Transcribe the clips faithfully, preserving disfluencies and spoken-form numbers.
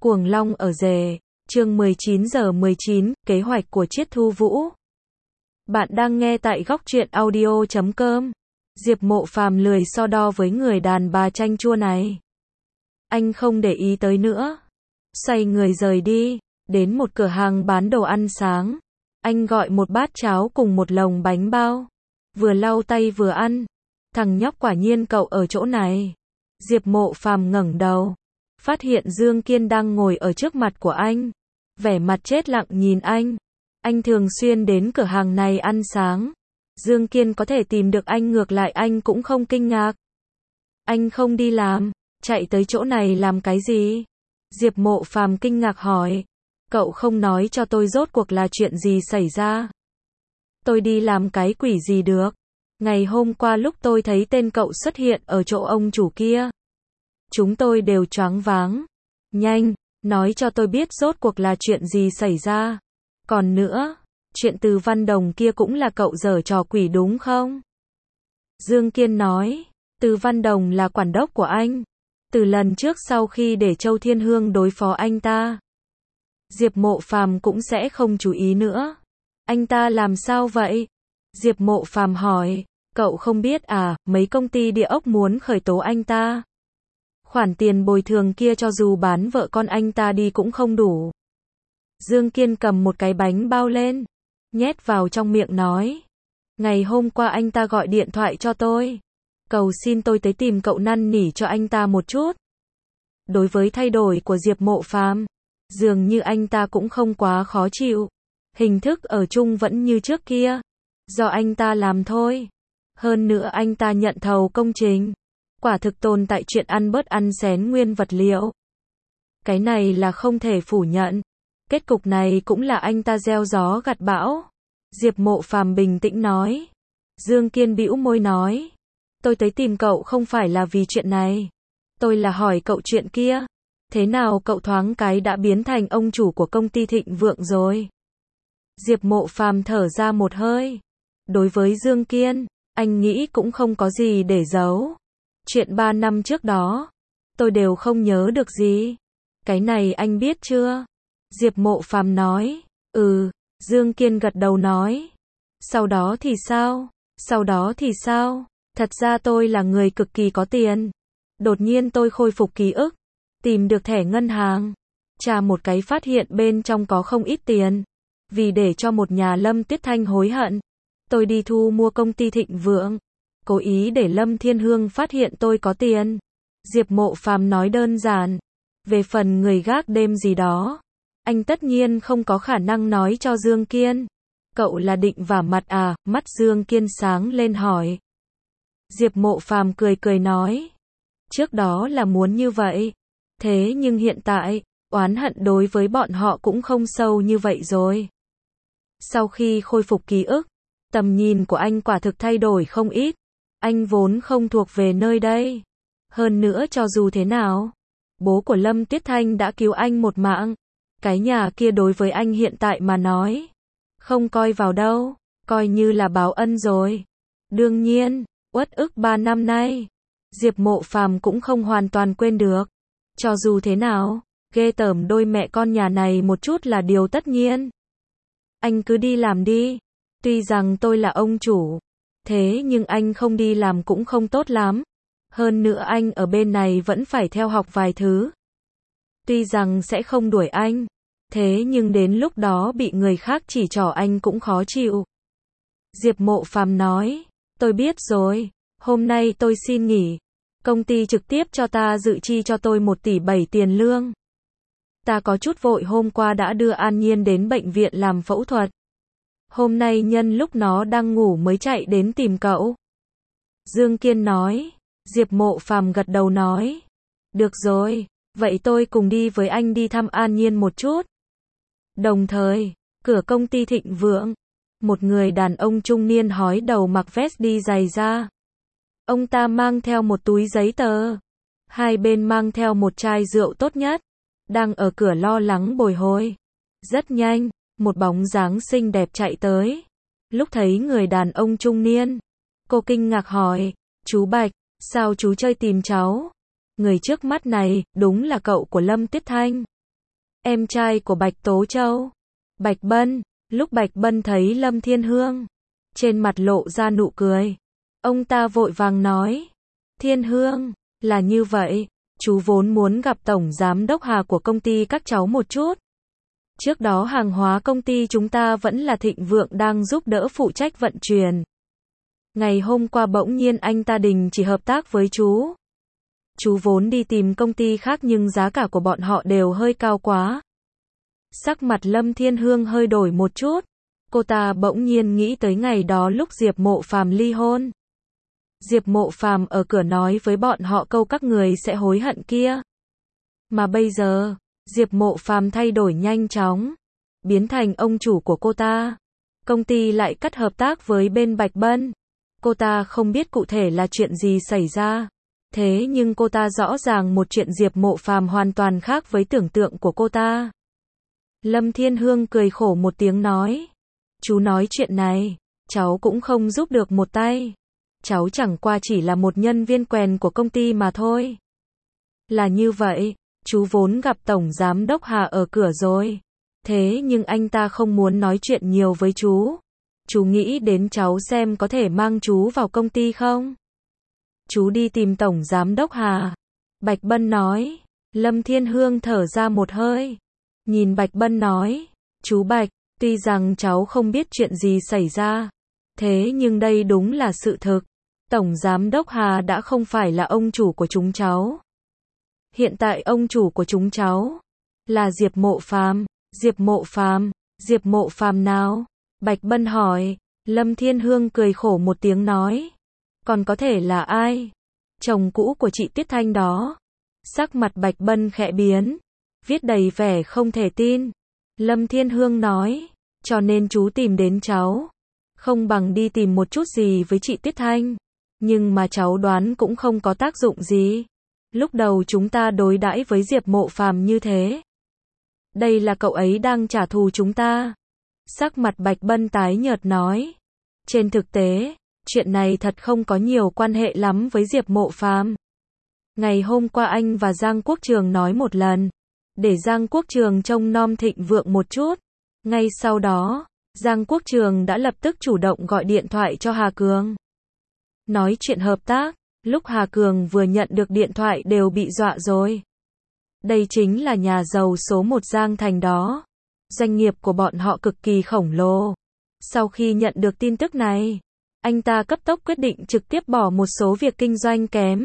Cuồng long ở rể, chương mười chín giờ mười chín, kế hoạch của Triết Thu Vũ. Bạn đang nghe tại góc truyện audio chấm com. Diệp Mộ Phàm lười so đo với người đàn bà chanh chua này. Anh không để ý tới nữa. Xoay người rời đi, đến một cửa hàng bán đồ ăn sáng. Anh gọi một bát cháo cùng một lồng bánh bao. Vừa lau tay vừa ăn. Thằng nhóc quả nhiên cậu ở chỗ này. Diệp Mộ Phàm ngẩng đầu, phát hiện Dương Kiên đang ngồi ở trước mặt của anh, vẻ mặt chết lặng nhìn anh. Anh thường xuyên đến cửa hàng này ăn sáng. Dương Kiên có thể tìm được anh, ngược lại anh cũng không kinh ngạc. Anh không đi làm, chạy tới chỗ này làm cái gì? Diệp Mộ Phàm kinh ngạc hỏi. Cậu không nói cho tôi rốt cuộc là chuyện gì xảy ra? Tôi đi làm cái quỷ gì được? Ngày hôm qua lúc tôi thấy tên cậu xuất hiện ở chỗ ông chủ kia, chúng tôi đều choáng váng. Nhanh, nói cho tôi biết rốt cuộc là chuyện gì xảy ra. Còn nữa, chuyện Từ Văn Đồng kia cũng là cậu giở trò quỷ đúng không? Dương Kiên nói, Từ Văn Đồng là quản đốc của anh. Từ lần trước sau khi để Châu Thiên Hương đối phó anh ta, Diệp Mộ Phàm cũng sẽ không chú ý nữa. Anh ta làm sao vậy? Diệp Mộ Phàm hỏi. Cậu không biết à, mấy công ty địa ốc muốn khởi tố anh ta. Khoản tiền bồi thường kia cho dù bán vợ con anh ta đi cũng không đủ. Dương Kiên cầm một cái bánh bao lên, nhét vào trong miệng nói. Ngày hôm qua anh ta gọi điện thoại cho tôi, cầu xin tôi tới tìm cậu năn nỉ cho anh ta một chút. Đối với thay đổi của Diệp Mộ Phàm, dường như anh ta cũng không quá khó chịu. Hình thức ở chung vẫn như trước kia, do anh ta làm thôi. Hơn nữa anh ta nhận thầu công trình, quả thực tồn tại chuyện ăn bớt ăn xén nguyên vật liệu. Cái này là không thể phủ nhận. Kết cục này cũng là anh ta gieo gió gặt bão. Diệp Mộ Phàm bình tĩnh nói. Dương Kiên bĩu môi nói. Tôi tới tìm cậu không phải là vì chuyện này. Tôi là hỏi cậu chuyện kia. Thế nào cậu thoáng cái đã biến thành ông chủ của công ty Thịnh Vượng rồi? Diệp Mộ Phàm thở ra một hơi. Đối với Dương Kiên, anh nghĩ cũng không có gì để giấu. Chuyện ba năm trước đó, tôi đều không nhớ được gì. Cái này anh biết chưa? Diệp Mộ Phàm nói. Ừ, Dương Kiên gật đầu nói. Sau đó thì sao? Sau đó thì sao? Thật ra tôi là người cực kỳ có tiền. Đột nhiên tôi khôi phục ký ức, tìm được thẻ ngân hàng, tra một cái phát hiện bên trong có không ít tiền. Vì để cho một nhà Lâm Tuyết Thanh hối hận, tôi đi thu mua công ty Thịnh Vượng, cố ý để Lâm Thiên Hương phát hiện tôi có tiền. Diệp Mộ Phàm nói đơn giản. Về phần người gác đêm gì đó, anh tất nhiên không có khả năng nói cho Dương Kiên. Cậu là định vả mặt à? Mắt Dương Kiên sáng lên hỏi. Diệp Mộ Phàm cười cười nói. Trước đó là muốn như vậy. Thế nhưng hiện tại, oán hận đối với bọn họ cũng không sâu như vậy rồi. Sau khi khôi phục ký ức, tầm nhìn của anh quả thực thay đổi không ít. Anh vốn không thuộc về nơi đây. Hơn nữa cho dù thế nào, bố của Lâm Tuyết Thanh đã cứu anh một mạng. Cái nhà kia đối với anh hiện tại mà nói, không coi vào đâu, coi như là báo ân rồi. Đương nhiên, uất ức ba năm nay, Diệp Mộ Phàm cũng không hoàn toàn quên được. Cho dù thế nào, ghê tởm đôi mẹ con nhà này một chút là điều tất nhiên. Anh cứ đi làm đi. Tuy rằng tôi là ông chủ, thế nhưng anh không đi làm cũng không tốt lắm. Hơn nữa anh ở bên này vẫn phải theo học vài thứ. Tuy rằng sẽ không đuổi anh, thế nhưng đến lúc đó bị người khác chỉ trỏ anh cũng khó chịu. Diệp Mộ Phàm nói, tôi biết rồi, hôm nay tôi xin nghỉ. Công ty trực tiếp cho ta dự chi cho tôi một tỷ bảy tiền lương. Ta có chút vội, hôm qua đã đưa An Nhiên đến bệnh viện làm phẫu thuật. Hôm nay nhân lúc nó đang ngủ mới chạy đến tìm cậu. Dương Kiên nói. Diệp Mộ Phàm gật đầu nói. Được rồi, vậy tôi cùng đi với anh đi thăm An Nhiên một chút. Đồng thời, cửa công ty Thịnh Vượng, một người đàn ông trung niên hói đầu mặc vest đi giày ra. Ông ta mang theo một túi giấy tờ. Hai bên mang theo một chai rượu tốt nhất. Đang ở cửa lo lắng bồi hồi. Rất nhanh, một bóng dáng xinh đẹp chạy tới. Lúc thấy người đàn ông trung niên, cô kinh ngạc hỏi. Chú Bạch, sao chú chơi tìm cháu? Người trước mắt này, đúng là cậu của Lâm Tuyết Thanh. em trai của Bạch Tố Châu. Bạch Bân, lúc Bạch Bân thấy Lâm Thiên Hương, trên mặt lộ ra nụ cười. Ông ta vội vàng nói, Thiên Hương, là như vậy, chú vốn muốn gặp Tổng Giám đốc Hà của công ty các cháu một chút. Trước đó hàng hóa công ty chúng ta vẫn là thịnh vượng đang giúp đỡ phụ trách vận chuyển. Ngày hôm qua bỗng nhiên anh ta đình chỉ hợp tác với chú. Chú vốn đi tìm công ty khác nhưng giá cả của bọn họ đều hơi cao quá. Sắc mặt Lâm Thiên Hương hơi đổi một chút. Cô ta bỗng nhiên nghĩ tới ngày đó lúc Diệp Mộ Phàm ly hôn. Diệp Mộ Phàm ở cửa nói với bọn họ câu các người sẽ hối hận kia. Mà bây giờ, Diệp Mộ Phàm thay đổi nhanh chóng, biến thành ông chủ của cô ta. Công ty lại cắt hợp tác với bên Bạch Bân. Cô ta không biết cụ thể là chuyện gì xảy ra. Thế nhưng cô ta rõ ràng một chuyện Diệp Mộ Phàm hoàn toàn khác với tưởng tượng của cô ta. Lâm Thiên Hương cười khổ một tiếng nói. Chú nói chuyện này, cháu cũng không giúp được một tay. Cháu chẳng qua chỉ là một nhân viên quèn của công ty mà thôi. Là như vậy, chú vốn gặp Tổng Giám đốc Hà ở cửa rồi. Thế nhưng anh ta không muốn nói chuyện nhiều với chú. Chú nghĩ đến cháu xem có thể mang chú vào công ty không? Chú đi tìm Tổng Giám đốc Hà. Bạch Bân nói. Lâm Thiên Hương thở ra một hơi. Nhìn Bạch Bân nói. Chú Bạch, tuy rằng cháu không biết chuyện gì xảy ra. Thế nhưng đây đúng là sự thực. Tổng Giám đốc Hà đã không phải là ông chủ của chúng cháu. Hiện tại ông chủ của chúng cháu là Diệp Mộ Phàm. Diệp Mộ Phàm, Diệp Mộ Phàm nào? Bạch Bân hỏi. Lâm Thiên Hương cười khổ một tiếng nói. Còn có thể là ai? Chồng cũ của chị Tuyết Thanh đó. Sắc mặt Bạch Bân khẽ biến, viết đầy vẻ không thể tin. Lâm Thiên Hương nói, cho nên chú tìm đến cháu. Không bằng đi tìm một chút gì với chị Tuyết Thanh. Nhưng mà cháu đoán cũng không có tác dụng gì. Lúc đầu chúng ta đối đãi với Diệp Mộ Phàm như thế. Đây là cậu ấy đang trả thù chúng ta. Sắc mặt Bạch Bân tái nhợt nói. Trên thực tế, chuyện này thật không có nhiều quan hệ lắm với Diệp Mộ Phàm. Ngày hôm qua anh và Giang Quốc Trường nói một lần, để Giang Quốc Trường trông nom thịnh vượng một chút. Ngay sau đó, Giang Quốc Trường đã lập tức chủ động gọi điện thoại cho Hà Cường. Nói chuyện hợp tác, lúc Hà Cường vừa nhận được điện thoại đều bị dọa rồi. Đây chính là nhà giàu số một Giang Thành đó. Doanh nghiệp của bọn họ cực kỳ khổng lồ. Sau khi nhận được tin tức này, anh ta cấp tốc quyết định trực tiếp bỏ một số việc kinh doanh kém,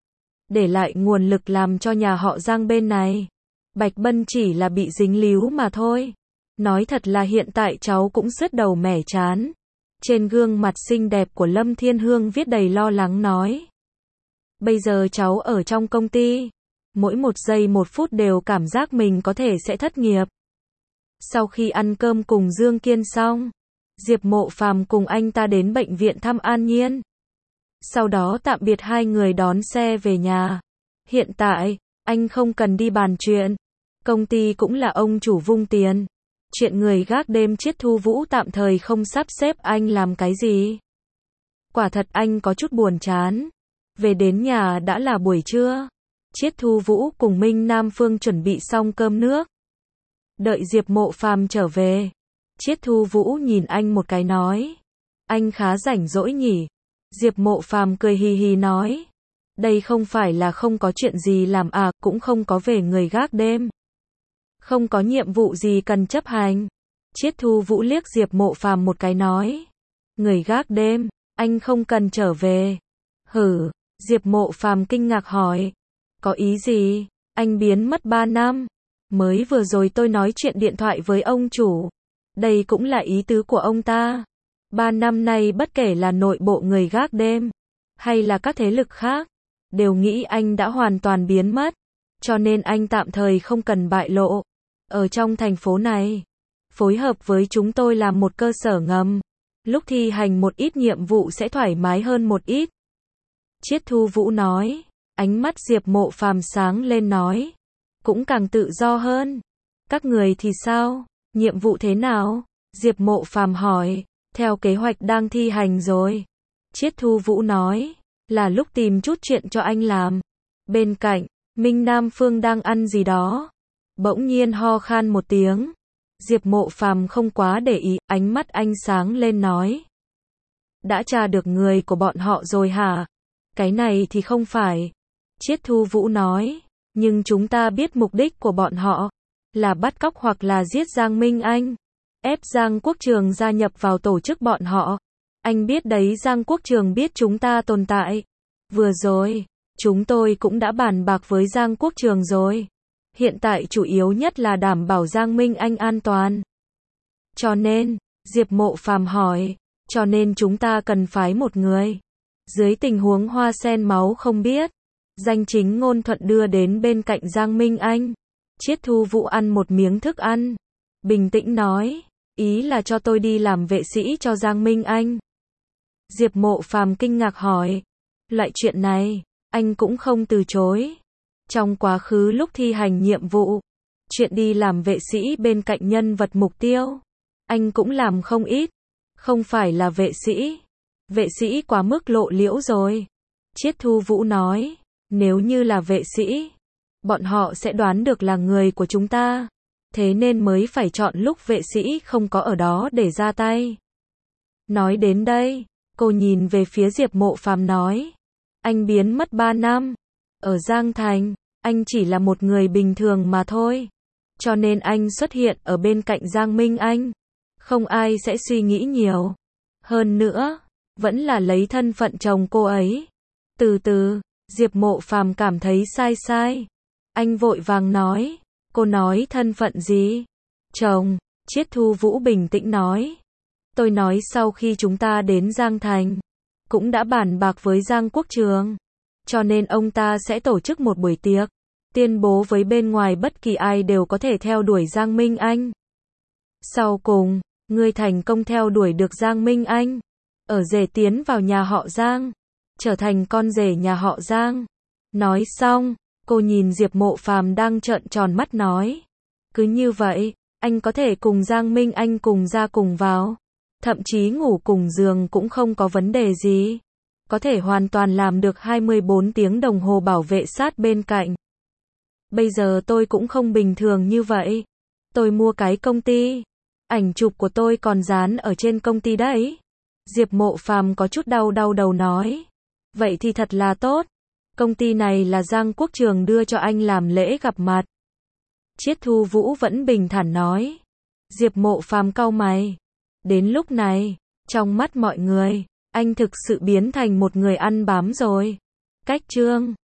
để lại nguồn lực làm cho nhà họ Giang bên này. Bạch Bân chỉ là bị dính líu mà thôi. Nói thật là hiện tại cháu cũng sứt đầu mẻ chán. Trên gương mặt xinh đẹp của Lâm Thiên Hương viết đầy lo lắng nói. Bây giờ cháu ở trong công ty, mỗi một giây một phút đều cảm giác mình có thể sẽ thất nghiệp. Sau khi ăn cơm cùng Dương Kiên xong, Diệp Mộ Phàm cùng anh ta đến bệnh viện thăm An Nhiên. Sau đó tạm biệt hai người đón xe về nhà. Hiện tại, anh không cần đi bàn chuyện. Công ty cũng là ông chủ vung tiền. Chuyện người gác đêm Chiết Thu Vũ tạm thời không sắp xếp anh làm cái gì. Quả thật anh có chút buồn chán. Về đến nhà đã là buổi trưa. Chiết Thu Vũ cùng Minh Nam Phương chuẩn bị xong cơm nước. Đợi Diệp Mộ Phàm trở về. Chiết Thu Vũ nhìn anh một cái nói. Anh khá rảnh rỗi nhỉ. Diệp Mộ Phàm cười hì hì nói. Đây không phải là không có chuyện gì làm à, cũng không có về người gác đêm. Không có nhiệm vụ gì cần chấp hành. Chiết Thu Vũ liếc Diệp Mộ Phàm một cái nói. Người gác đêm, anh không cần trở về. Hử, Diệp Mộ Phàm kinh ngạc hỏi. Có ý gì? Anh biến mất ba năm. Mới vừa rồi tôi nói chuyện điện thoại với ông chủ. Đây cũng là ý tứ của ông ta. Ba năm nay bất kể là nội bộ người gác đêm, hay là các thế lực khác, đều nghĩ anh đã hoàn toàn biến mất. Cho nên anh tạm thời không cần bại lộ. Ở trong thành phố này, phối hợp với chúng tôi làm một cơ sở ngầm. Lúc thi hành một ít nhiệm vụ sẽ thoải mái hơn một ít. Chiết Thu Vũ nói. Ánh mắt Diệp Mộ Phàm sáng lên nói. Cũng càng tự do hơn. Các người thì sao? Nhiệm vụ thế nào? Diệp Mộ Phàm hỏi. Theo kế hoạch đang thi hành rồi. Chiết Thu Vũ nói. Là lúc tìm chút chuyện cho anh làm. Bên cạnh, Minh Nam Phương đang ăn gì đó. Bỗng nhiên ho khan một tiếng. Diệp Mộ Phàm không quá để ý, ánh mắt anh sáng lên nói. Đã tra được người của bọn họ rồi hả? Cái này thì không phải. Chiết Thu Vũ nói. Nhưng chúng ta biết mục đích của bọn họ. Là bắt cóc hoặc là giết Giang Minh Anh. Ép Giang Quốc Trường gia nhập vào tổ chức bọn họ. Anh biết đấy, Giang Quốc Trường biết chúng ta tồn tại. Vừa rồi, chúng tôi cũng đã bàn bạc với Giang Quốc Trường rồi. Hiện tại chủ yếu nhất là đảm bảo Giang Minh Anh an toàn. Cho nên, Diệp Mộ Phàm hỏi, cho nên chúng ta cần phái một người. Dưới tình huống hoa sen máu không biết, danh chính ngôn thuận đưa đến bên cạnh Giang Minh Anh. Chiết Thu Vũ ăn một miếng thức ăn. Bình tĩnh nói, ý là cho tôi đi làm vệ sĩ cho Giang Minh Anh. Diệp Mộ Phàm kinh ngạc hỏi, loại chuyện này, anh cũng không từ chối. Trong quá khứ lúc thi hành nhiệm vụ, chuyện đi làm vệ sĩ bên cạnh nhân vật mục tiêu, anh cũng làm không ít. Không phải là vệ sĩ. Vệ sĩ quá mức lộ liễu rồi. Chiết Thu Vũ nói, nếu như là vệ sĩ, bọn họ sẽ đoán được là người của chúng ta. Thế nên mới phải chọn lúc vệ sĩ không có ở đó để ra tay. Nói đến đây, cô nhìn về phía Diệp Mộ Phàm nói, anh biến mất ba năm. Ở Giang Thành, anh chỉ là một người bình thường mà thôi. Cho nên anh xuất hiện ở bên cạnh Giang Minh Anh. Không ai sẽ suy nghĩ nhiều. Hơn nữa, vẫn là lấy thân phận chồng cô ấy. Từ từ, Diệp Mộ Phàm cảm thấy sai sai. Anh vội vàng nói, cô nói thân phận gì? Chồng, Chiết Thu Vũ bình tĩnh nói. Tôi nói sau khi chúng ta đến Giang Thành, cũng đã bàn bạc với Giang Quốc Trường. Cho nên ông ta sẽ tổ chức một buổi tiệc, tuyên bố với bên ngoài bất kỳ ai đều có thể theo đuổi Giang Minh Anh. Sau cùng, ngươi thành công theo đuổi được Giang Minh Anh. Ở rể tiến vào nhà họ Giang, trở thành con rể nhà họ Giang. Nói xong, cô nhìn Diệp Mộ Phàm đang trợn tròn mắt nói. Cứ như vậy, anh có thể cùng Giang Minh Anh cùng ra cùng vào. Thậm chí ngủ cùng giường cũng không có vấn đề gì. Có thể hoàn toàn làm được hai mươi bốn tiếng đồng hồ bảo vệ sát bên cạnh. Bây giờ tôi cũng không bình thường như vậy. Tôi mua cái công ty. Ảnh chụp của tôi còn dán ở trên công ty đấy. Diệp Mộ Phàm có chút đau đau đầu nói. Vậy thì thật là tốt. Công ty này là Giang Quốc Trường đưa cho anh làm lễ gặp mặt. Chiết Thu Vũ vẫn bình thản nói. Diệp Mộ Phàm cau mày. Đến lúc này, trong mắt mọi người, anh thực sự biến thành một người ăn bám rồi. Cách chương